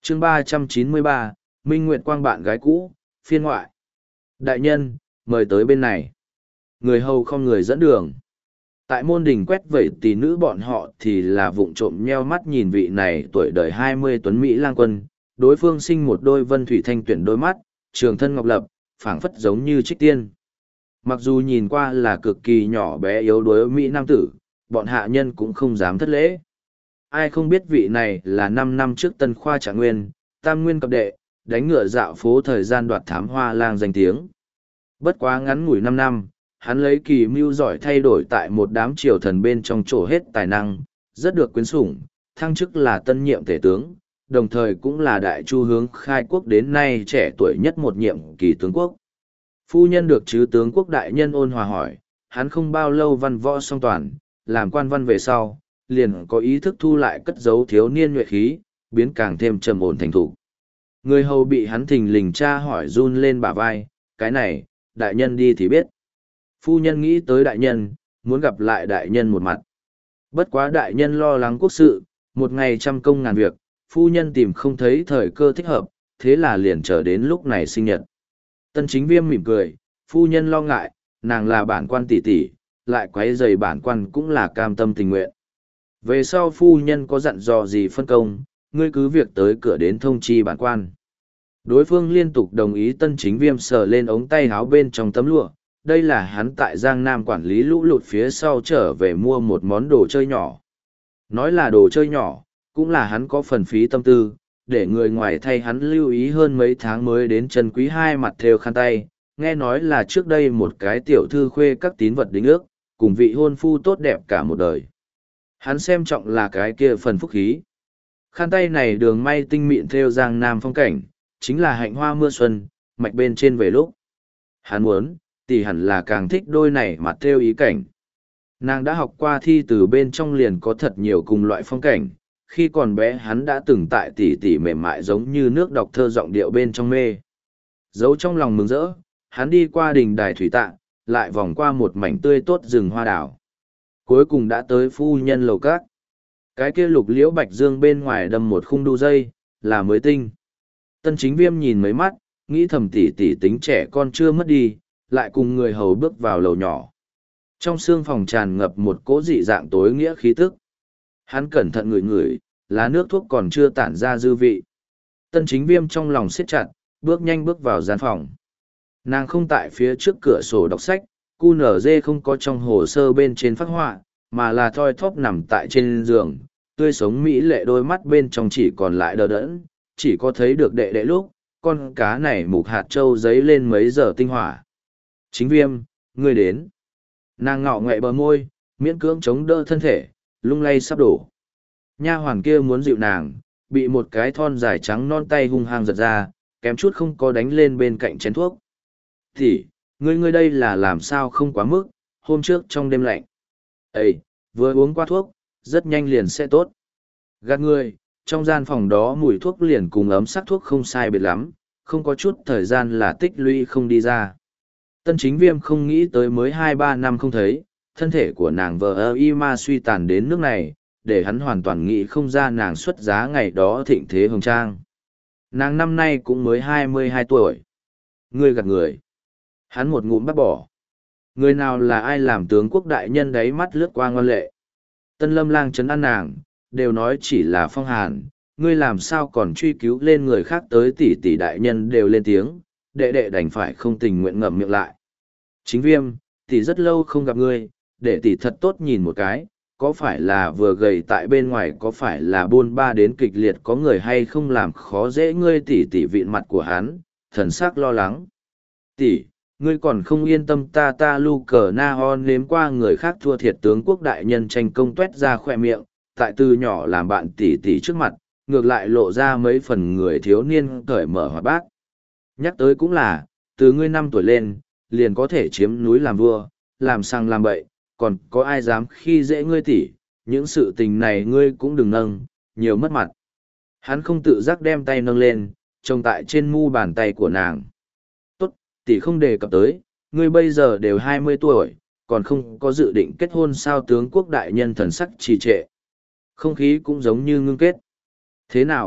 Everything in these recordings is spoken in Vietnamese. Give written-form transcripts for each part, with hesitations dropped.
chương 393, Minh Nguyệt Quang bạn gái cũ, phiên ngoại. Đại nhân, mời tới bên này. Người hầu không người dẫn đường. Tại môn đình quét vẩy tỷ nữ bọn họ thì là vụng trộm nheo mắt nhìn vị này tuổi đời 20 tuấn Mỹ lang quân, đối phương sinh một đôi vân thủy thanh tuyển đôi mắt, trường thân ngọc lập, phảng phất giống như trích tiên. Mặc dù nhìn qua là cực kỳ nhỏ bé yếu đuối Mỹ nam tử, bọn hạ nhân cũng không dám thất lễ. Ai không biết vị này là 5 năm trước Tân Khoa Trạng Nguyên, Tam Nguyên cập đệ, đánh ngựa dạo phố thời gian đoạt thám hoa lang danh tiếng. Bất quá ngắn ngủi 5 năm, hắn lấy kỳ mưu giỏi thay đổi tại một đám triều thần bên trong trổ hết tài năng, rất được quyến sủng, thăng chức là tân nhiệm tể tướng, đồng thời cũng là đại chu hướng khai quốc đến nay trẻ tuổi nhất một nhiệm kỳ tướng quốc. Phu nhân được chứ tướng quốc đại nhân ôn hòa hỏi, hắn không bao lâu văn võ song toàn, làm quan văn về sau, liền có ý thức thu lại cất giấu thiếu niên nhuệ khí, biến càng thêm trầm ổn thành thủ. Người hầu bị hắn thình lình tra hỏi run lên bả vai, cái này, đại nhân đi thì biết. Phu nhân nghĩ tới đại nhân, muốn gặp lại đại nhân một mặt. Bất quá đại nhân lo lắng quốc sự, một ngày trăm công ngàn việc, phu nhân tìm không thấy thời cơ thích hợp, thế là liền chờ đến lúc này sinh nhật. Tân Chính Viêm mỉm cười, phu nhân lo ngại, nàng là bản quan tỷ tỷ, lại quấy rầy bản quan cũng là cam tâm tình nguyện. Về sau phu nhân có dặn dò gì phân công, ngươi cứ việc tới cửa đến thông chi bản quan. Đối phương liên tục đồng ý. Tân Chính Viêm sờ lên ống tay áo bên trong tấm lụa, đây là hắn tại Giang Nam quản lý lũ lụt phía sau trở về mua một món đồ chơi nhỏ. Nói là đồ chơi nhỏ, cũng là hắn có phần phí tâm tư, để người ngoài thay hắn lưu ý hơn mấy tháng mới đến chân quý hai mặt thêu khăn tay, nghe nói là trước đây một cái tiểu thư khuê các tín vật đính ước, cùng vị hôn phu tốt đẹp cả một đời. Hắn xem trọng là cái kia phần phúc khí. Khăn tay này đường may tinh mịn thêu Giang Nam phong cảnh, chính là hạnh hoa mưa xuân, mạch bên trên về lúc. Hắn muốn, tỷ hẳn là càng thích đôi này mặt thêu ý cảnh. Nàng đã học qua thi từ bên trong liền có thật nhiều cùng loại phong cảnh, khi còn bé hắn đã từng tại tỷ mềm mại giống như nước đọc thơ giọng điệu bên trong mê. Giấu trong lòng mừng rỡ, hắn đi qua đình đài thủy tạ, lại vòng qua một mảnh tươi tốt rừng hoa đảo. Cuối cùng đã tới phu nhân lầu cát. Cái kia lục liễu bạch dương bên ngoài đâm một khung đu dây, là mới tinh. Tân Chính Viêm nhìn mấy mắt, nghĩ thầm tỷ tính trẻ con chưa mất đi, lại cùng người hầu bước vào lầu nhỏ. Trong xương phòng tràn ngập một cỗ dị dạng tối nghĩa khí tức. Hắn cẩn thận ngửi, lá nước thuốc còn chưa tản ra dư vị. Tân Chính Viêm trong lòng siết chặt, bước nhanh bước vào gian phòng. Nàng không tại phía trước cửa sổ đọc sách, QNZ không có trong hồ sơ bên trên phác họa, mà là thoi thóp nằm tại trên giường, tươi sống mỹ lệ đôi mắt bên trong chỉ còn lại đờ đẫn, chỉ có thấy được đệ đệ lúc, con cá này mục hạt trâu giấy lên mấy giờ tinh hỏa. Chính Viêm, ngươi đến. Nàng ngọ ngoẹ bờ môi, miễn cưỡng chống đỡ thân thể, lung lay sắp đổ. Nha hoàn kia muốn dịu nàng, bị một cái thon dài trắng non tay hung hăng giật ra, kém chút không có đánh lên bên cạnh chén thuốc. Thì, ngươi đây là làm sao không quá mức, hôm trước trong đêm lạnh. Ê, vừa uống qua thuốc, rất nhanh liền sẽ tốt. Gạt ngươi, trong gian phòng đó mùi thuốc liền cùng ấm sắc thuốc không sai biệt lắm, không có chút thời gian là tích lũy không đi ra. Tân Chính Viêm không nghĩ tới mới 2-3 năm không thấy, thân thể của nàng vờ y ma suy tàn đến nước này, để hắn hoàn toàn nghĩ không ra nàng xuất giá ngày đó thịnh thế hồng trang. Nàng năm nay cũng mới 22 tuổi. Ngươi gạt người. Hắn một ngụm bắt bỏ. Người nào là ai làm tướng quốc đại nhân đấy, mắt lướt qua ngoan lệ. Tân Lâm Lang trấn an nàng, đều nói chỉ là phong hàn, ngươi làm sao còn truy cứu lên người khác tới tỷ đại nhân đều lên tiếng, đệ đành phải không tình nguyện ngậm miệng lại. Chính Viêm, tỷ rất lâu không gặp ngươi, để tỷ thật tốt nhìn một cái, có phải là vừa gầy tại bên ngoài, có phải là buôn ba đến kịch liệt, có người hay không làm khó dễ ngươi. Tỷ vịn mặt của hắn, thần sắc lo lắng. Tỷ, ngươi còn không yên tâm ta lu cờ na hon nếm qua người khác thua thiệt tướng quốc đại nhân tranh công tuét ra khoe miệng, tại từ nhỏ làm bạn tỷ trước mặt, ngược lại lộ ra mấy phần người thiếu niên cởi mở hoạt bát. Nhắc tới cũng là, từ ngươi 5 tuổi lên, liền có thể chiếm núi làm vua, làm sang làm bậy, còn có ai dám khi dễ ngươi tỷ, những sự tình này ngươi cũng đừng nâng, nhiều mất mặt. Hắn không tự giác đem tay nâng lên, trông tại trên mu bàn tay của nàng. Tốt, tỷ không đề cập tới, ngươi bây giờ đều 20 tuổi, còn không có dự định kết hôn sao? Tướng quốc đại nhân thần sắc trì trệ. Không khí cũng giống như ngưng kết. Thế nào,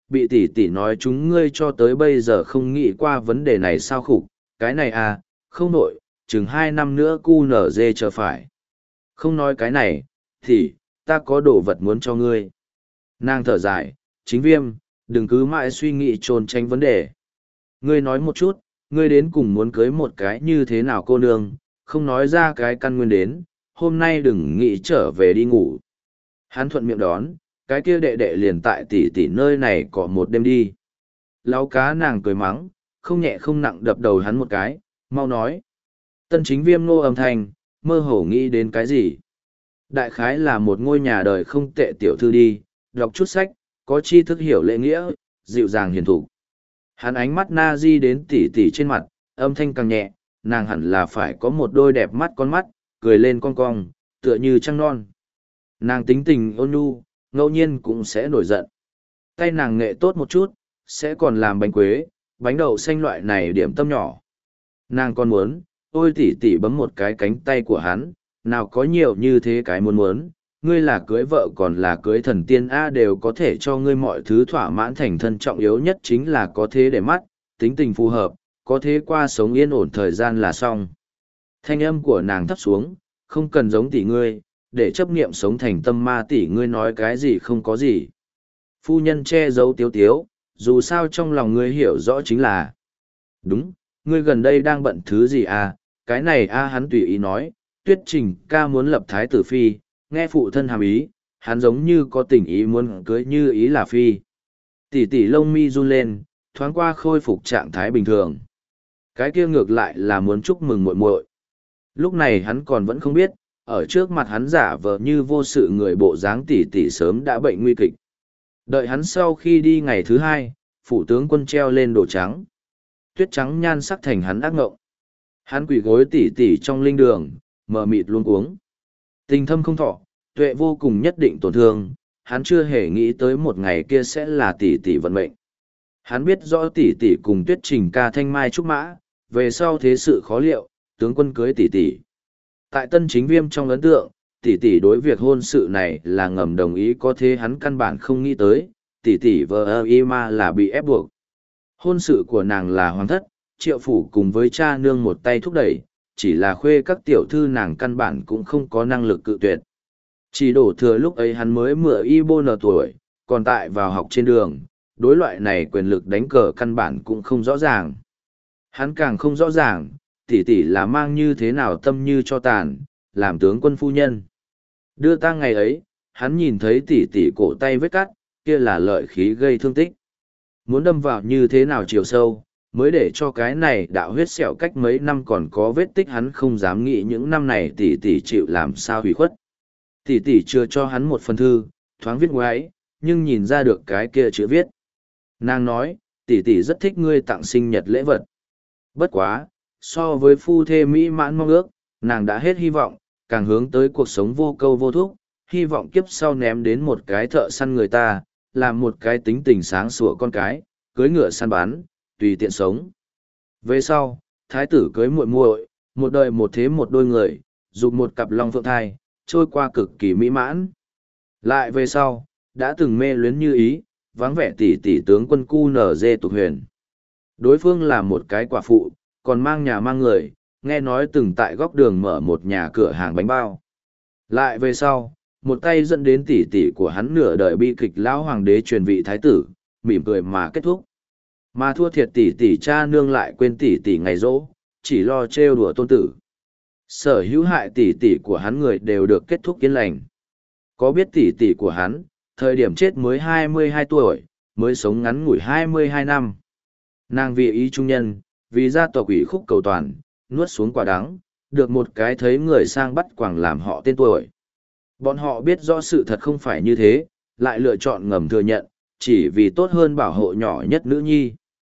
bị tỷ tỷ nói chúng ngươi cho tới bây giờ không nghĩ qua vấn đề này sao khục, cái này à, không nổi, chừng 2 năm nữa cu nở dê chờ phải. Không nói cái này, thì, ta có đồ vật muốn cho ngươi. Nàng thở dài, Chính Viêm, đừng cứ mãi suy nghĩ trốn tránh vấn đề. Ngươi nói một chút, ngươi đến cùng muốn cưới một cái như thế nào cô nương, không nói ra cái căn nguyên đến, hôm nay đừng nghĩ trở về đi ngủ. Hắn thuận miệng đón, cái kia đệ đệ liền tại tỷ tỷ nơi này có một đêm đi. Láo cá nàng cười mắng, không nhẹ không nặng đập đầu hắn một cái, mau nói. Tân Chính Viêm nô âm thanh, mơ hồ nghĩ đến cái gì. Đại khái là một ngôi nhà đời không tệ tiểu thư đi, đọc chút sách, có tri thức hiểu lễ nghĩa, dịu dàng hiền thục. Hắn ánh mắt na di đến tỉ tỉ trên mặt, âm thanh càng nhẹ, nàng hẳn là phải có một đôi đẹp mắt con mắt, cười lên cong cong, tựa như trăng non. Nàng tính tình ôn nhu, ngẫu nhiên cũng sẽ nổi giận. Tay nàng nghệ tốt một chút, sẽ còn làm bánh quế, bánh đậu xanh loại này điểm tâm nhỏ. Nàng còn muốn, ôi tỉ tỉ bấm một cái cánh tay của hắn, nào có nhiều như thế cái muốn, ngươi là cưới vợ còn là cưới thần tiên A đều có thể cho ngươi mọi thứ thỏa mãn thành thân trọng yếu nhất chính là có thế để mắt, tính tình phù hợp, có thế qua sống yên ổn thời gian là xong. Thanh âm của nàng thấp xuống, không cần giống tỷ ngươi, để chấp niệm sống thành tâm ma tỷ ngươi nói cái gì không có gì. Phu nhân che giấu tiếu tiếu, dù sao trong lòng ngươi hiểu rõ chính là. Đúng, ngươi gần đây đang bận thứ gì à, cái này a hắn tùy ý nói, Tuyết Trình ca muốn lập thái tử phi, nghe phụ thân hàm ý, hắn giống như có tình ý muốn cưới như ý là phi. Tỷ tỷ lông mi run lên, thoáng qua khôi phục trạng thái bình thường. Cái kia ngược lại là muốn chúc mừng muội muội. Lúc này hắn còn vẫn không biết, ở trước mặt hắn giả vờ như vô sự người bộ dáng tỷ tỷ sớm đã bệnh nguy kịch. Đợi hắn sau khi đi ngày thứ 2, phủ tướng quân treo lên đồ trắng. Tuyết trắng nhan sắc thành hắn ác ngộng. Hắn quỳ gối tỷ tỷ trong linh đường, mờ mịt luôn cuống. Tình thâm không thọ, tuệ vô cùng nhất định tổn thương, hắn chưa hề nghĩ tới một ngày kia sẽ là tỷ tỷ vận mệnh. Hắn biết rõ tỷ tỷ cùng Tuyết Trình ca thanh mai trúc mã, về sau thế sự khó liệu, tướng quân cưới tỷ tỷ. Tại Tân Chính Viêm trong ấn tượng, tỷ tỷ đối việc hôn sự này là ngầm đồng ý, có thế hắn căn bản không nghĩ tới, tỷ tỷ vợ ma là bị ép buộc. Hôn sự của nàng là hoàng thất, Triệu phủ cùng với cha nương một tay thúc đẩy, chỉ là khuê các tiểu thư nàng căn bản cũng không có năng lực cự tuyệt. Chỉ đổ thừa lúc ấy hắn mới mửa y bô nở tuổi, còn tại vào học trên đường, đối loại này quyền lực đánh cờ căn bản cũng không rõ ràng. Hắn càng không rõ ràng, tỷ tỷ là mang như thế nào tâm như cho tàn, làm tướng quân phu nhân. Đưa tang ngày ấy, hắn nhìn thấy tỷ tỷ cổ tay vết cắt, kia là lợi khí gây thương tích. Muốn đâm vào như thế nào chiều sâu, mới để cho cái này đạo huyết sẹo cách mấy năm còn có vết tích, hắn không dám nghĩ những năm này tỷ tỷ chịu làm sao hủy khuất. Tỷ tỷ chưa cho hắn một phần thư, thoáng viết ngoái, nhưng nhìn ra được cái kia chữ viết. Nàng nói, tỷ tỷ rất thích ngươi tặng sinh nhật lễ vật. Bất quá, so với phu thê mỹ mãn mong ước, nàng đã hết hy vọng, càng hướng tới cuộc sống vô câu vô thúc, hy vọng kiếp sau ném đến một cái thợ săn người ta, làm một cái tính tình sáng sủa con cái, cưới ngựa săn bắn, tùy tiện sống. Về sau, thái tử cưới muội muội, một đời một thế một đôi người, dục một cặp long phượng thai, trôi qua cực kỳ mỹ mãn. Lại về sau, đã từng mê luyến như ý, vắng vẻ tỷ tỷ tướng quân cu nở dê tục huyền. Đối phương là một cái quả phụ, còn mang nhà mang người, nghe nói từng tại góc đường mở một nhà cửa hàng bánh bao. Lại về sau, một tay dẫn đến tỷ tỷ của hắn nửa đời bi kịch lão hoàng đế truyền vị thái tử, mỉm cười mà kết thúc. Mà thua thiệt tỷ tỷ cha nương lại quên tỷ tỷ ngày rỗ, chỉ lo trêu đùa tôn tử. Sở hữu hại tỷ tỷ của hắn người đều được kết thúc yên lành. Có biết tỷ tỷ của hắn, thời điểm chết mới 22 tuổi, mới sống ngắn ngủi 22 năm. Nàng vì ý trung nhân, vì gia tộc ủy khúc cầu toàn, nuốt xuống quả đắng, được một cái thấy người sang bắt quàng làm họ tên tuổi. Bọn họ biết rõ sự thật không phải như thế, lại lựa chọn ngầm thừa nhận, chỉ vì tốt hơn bảo hộ nhỏ nhất nữ nhi.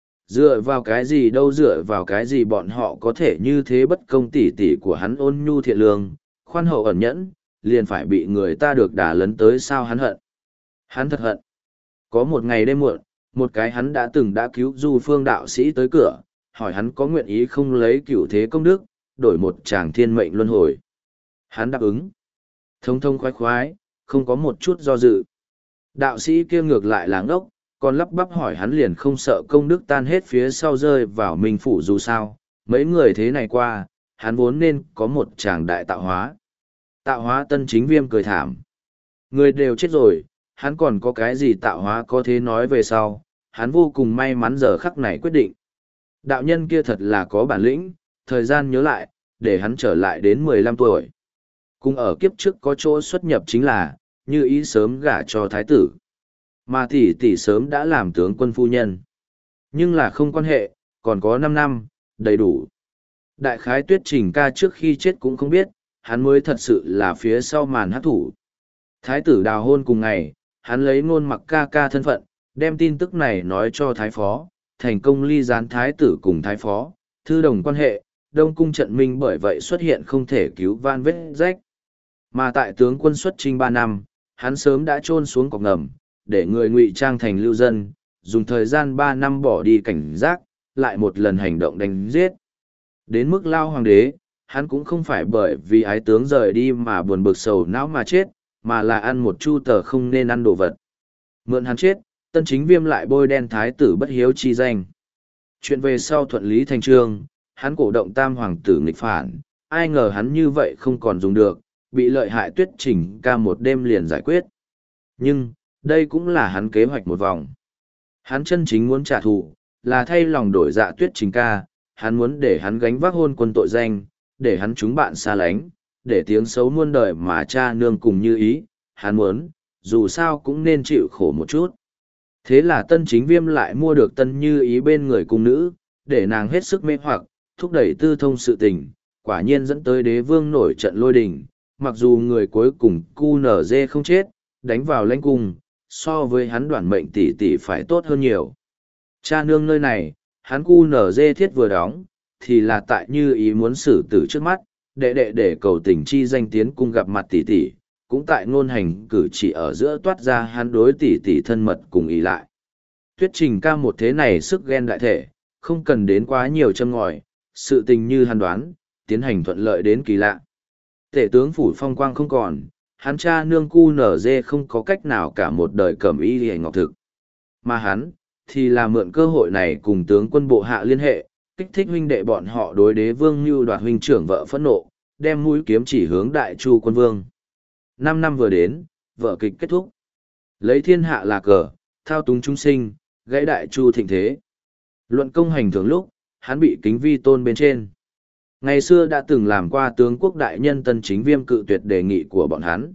Dựa vào cái gì đâu, dựa vào cái gì bọn họ có thể như thế, bất công tỉ tỉ của hắn ôn nhu thiện lương, khoan hậu ẩn nhẫn, liền phải bị người ta được đả lấn tới sao hắn hận. Hắn thật hận. Có một ngày đêm muộn, một cái hắn đã từng đã cứu du phương đạo sĩ tới cửa, hỏi hắn có nguyện ý không lấy cửu thế công đức, đổi một tràng thiên mệnh luân hồi. Hắn đáp ứng. Thông thông khoái khoái, không có một chút do dự. Đạo sĩ kia ngược lại là ngốc, còn lắp bắp hỏi hắn liền không sợ công đức tan hết phía sau rơi vào Minh Phủ dù sao, mấy người thế này qua, hắn vốn nên có một tràng đại tạo hóa. Tạo hóa Tân Chính Viêm cười thảm. Người đều chết rồi, hắn còn có cái gì tạo hóa có thế nói về sau, hắn vô cùng may mắn giờ khắc này quyết định. Đạo nhân kia thật là có bản lĩnh, thời gian nhớ lại, để hắn trở lại đến 15 tuổi. Cùng ở kiếp trước có chỗ xuất nhập chính là, như ý sớm gả cho thái tử. Mà tỷ sớm đã làm tướng quân phu nhân. Nhưng là không quan hệ, còn có 5 năm, đầy đủ. Đại khái Tuyết Trình ca trước khi chết cũng không biết, hắn mới thật sự là phía sau màn hát thủ. Thái tử đào hôn cùng ngày, hắn lấy Ngôn Mặc ca ca thân phận, đem tin tức này nói cho thái phó, thành công ly gián thái tử cùng thái phó, thư đồng quan hệ, Đông Cung trận minh bởi vậy xuất hiện không thể cứu van vết rách. Mà tại tướng quân xuất chinh 3 năm, hắn sớm đã chôn xuống cọc ngầm, để người ngụy trang thành lưu dân, dùng thời gian 3 năm bỏ đi cảnh giác, lại một lần hành động đánh giết. Đến mức lao hoàng đế, hắn cũng không phải bởi vì ái tướng rời đi mà buồn bực sầu não mà chết, mà là ăn một chu tờ không nên ăn đồ vật. Mượn hắn chết, Tân Chính Viêm lại bôi đen thái tử bất hiếu chi danh. Chuyện về sau thuận lý thành trương, hắn cổ động tam hoàng tử nghịch phản, ai ngờ hắn như vậy không còn dùng được, bị lợi hại Tuyết Trình ca một đêm liền giải quyết. Nhưng, đây cũng là hắn kế hoạch một vòng. Hắn chân chính muốn trả thù, là thay lòng đổi dạ Tuyết Trình ca, hắn muốn để hắn gánh vác hôn quân tội danh, để hắn chúng bạn xa lánh, để tiếng xấu muôn đời mà cha nương cùng như ý, hắn muốn, dù sao cũng nên chịu khổ một chút. Thế là Tân Chính Viêm lại mua được Tân Như Ý bên người cung nữ, để nàng hết sức mê hoặc, thúc đẩy tư thông sự tình, quả nhiên dẫn tới đế vương nổi trận lôi đình, mặc dù người cuối cùng QNZ không chết, đánh vào lãnh cung, so với hắn đoản mệnh tỷ phải tốt hơn nhiều. Cha nương nơi này, hắn QNZ thiết vừa đóng, thì là tại Như Ý muốn xử tử trước mắt, để cầu tình chi danh tiến cung gặp mặt tỷ, cũng tại ngôn hành cử chỉ ở giữa toát ra hắn đối tỷ thân mật cùng ý lại. Tuyết Trình ca một thế này sức ghen đại thể, không cần đến quá nhiều châm ngòi, sự tình như hắn đoán, tiến hành thuận lợi đến kỳ lạ. Tể tướng phủ phong quang không còn, hắn cha nương QNZ không có cách nào cả một đời cẩm y hề ngọc thực. Mà hắn, thì là mượn cơ hội này cùng tướng quân bộ hạ liên hệ, kích thích huynh đệ bọn họ đối đế vương như đoạt huynh trưởng vợ phẫn nộ, đem mũi kiếm chỉ hướng đại chu quân vương. 5 năm vừa đến, vở kịch kết thúc. Lấy thiên hạ là cờ, thao túng chúng sinh, gãy đại chu thịnh thế. Luận công hành thường lúc, hắn bị kính vi tôn bên trên. Ngày xưa đã từng làm qua tướng quốc đại nhân Tân Chính Viêm cự tuyệt đề nghị của bọn hắn.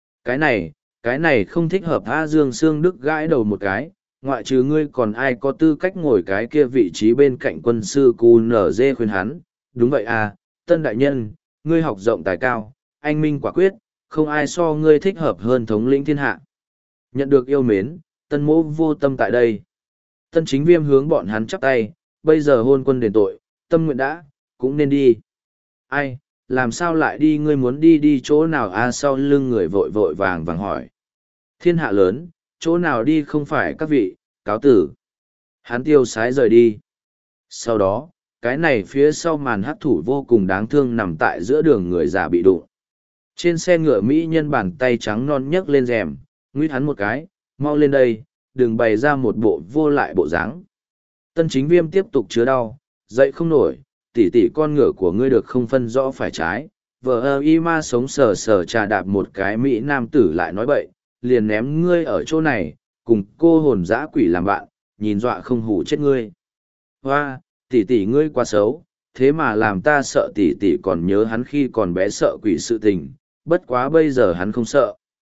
Cái này không thích hợp. A Dương Sương Đức gãi đầu một cái, ngoại trừ ngươi còn ai có tư cách ngồi cái kia vị trí bên cạnh quân sư QNZ khuyên hắn. Đúng vậy à, Tân đại nhân, ngươi học rộng tài cao, anh minh quả quyết, không ai so ngươi thích hợp hơn thống lĩnh thiên hạ. Nhận được yêu mến, Tân mỗ vô tâm tại đây. Tân Chính Viêm hướng bọn hắn chắp tay, bây giờ hôn quân đền tội, tâm nguyện đã, cũng nên đi. Ai, làm sao lại đi, ngươi muốn đi chỗ nào a? Sau lưng người vội vội vàng vàng hỏi. Thiên hạ lớn, chỗ nào đi không phải các vị, cáo tử. Hắn tiêu sái rời đi. Sau đó, cái này phía sau màn hắc thủ vô cùng đáng thương nằm tại giữa đường người già bị đụng. Trên xe ngựa Mỹ nhân bàn tay trắng non nhấc lên rèm, nguyết hắn một cái, mau lên đây, đừng bày ra một bộ vô lại bộ dáng. Tân Chính Viêm tiếp tục chứa đau, dậy không nổi, tỷ con ngựa của ngươi được không phân rõ phải trái. Vợ y ma sống sờ sờ trà đạp một cái Mỹ nam tử lại nói bậy, liền ném ngươi ở chỗ này, cùng cô hồn dã quỷ làm bạn, nhìn dọa không hủ chết ngươi. Hoa, tỷ ngươi quá xấu, thế mà làm ta sợ tỷ còn nhớ hắn khi còn bé sợ quỷ sự tình, bất quá bây giờ hắn không sợ.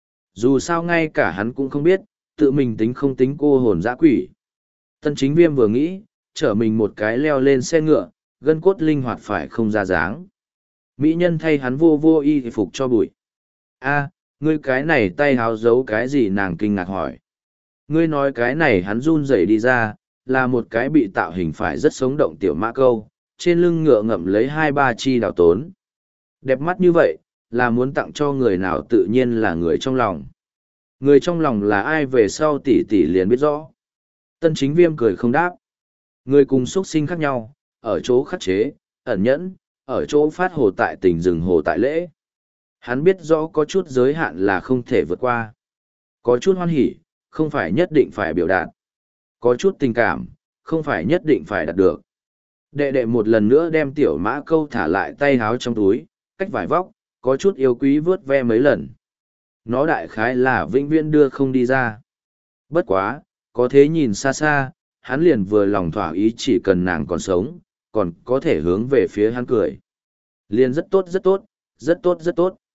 Dù sao ngay cả hắn cũng không biết, tự mình tính không tính cô hồn dã quỷ. Tân Chính Viêm vừa nghĩ, chở mình một cái leo lên xe ngựa, gân cốt linh hoạt phải không ra dáng. Mỹ nhân thay hắn vô y phục cho bụi. A, ngươi cái này tay háo giấu cái gì? Nàng kinh ngạc hỏi. Ngươi nói cái này hắn run rẩy đi ra, là một cái bị tạo hình phải rất sống động tiểu mã câu, trên lưng ngựa ngậm lấy 2-3 chi đào tốn. Đẹp mắt như vậy, là muốn tặng cho người nào? Tự nhiên là người trong lòng. Người trong lòng là ai về sau tỷ liền biết rõ. Tân Chính Viêm cười không đáp. Người cùng xuất sinh khác nhau, ở chỗ khắc chế, ẩn nhẫn, ở chỗ phát hồ tại tình rừng hồ tại lễ. Hắn biết rõ có chút giới hạn là không thể vượt qua. Có chút hoan hỉ, không phải nhất định phải biểu đạt. Có chút tình cảm, không phải nhất định phải đạt được. Đệ đệ một lần nữa đem tiểu mã câu thả lại tay háo trong túi, cách vải vóc, có chút yêu quý vớt ve mấy lần. Nó đại khái là vĩnh viễn đưa không đi ra. Bất quá, có thế nhìn xa xa, hắn liền vừa lòng thỏa ý chỉ cần nàng còn sống, còn có thể hướng về phía hắn cười. Liền rất tốt rất tốt, rất tốt rất tốt.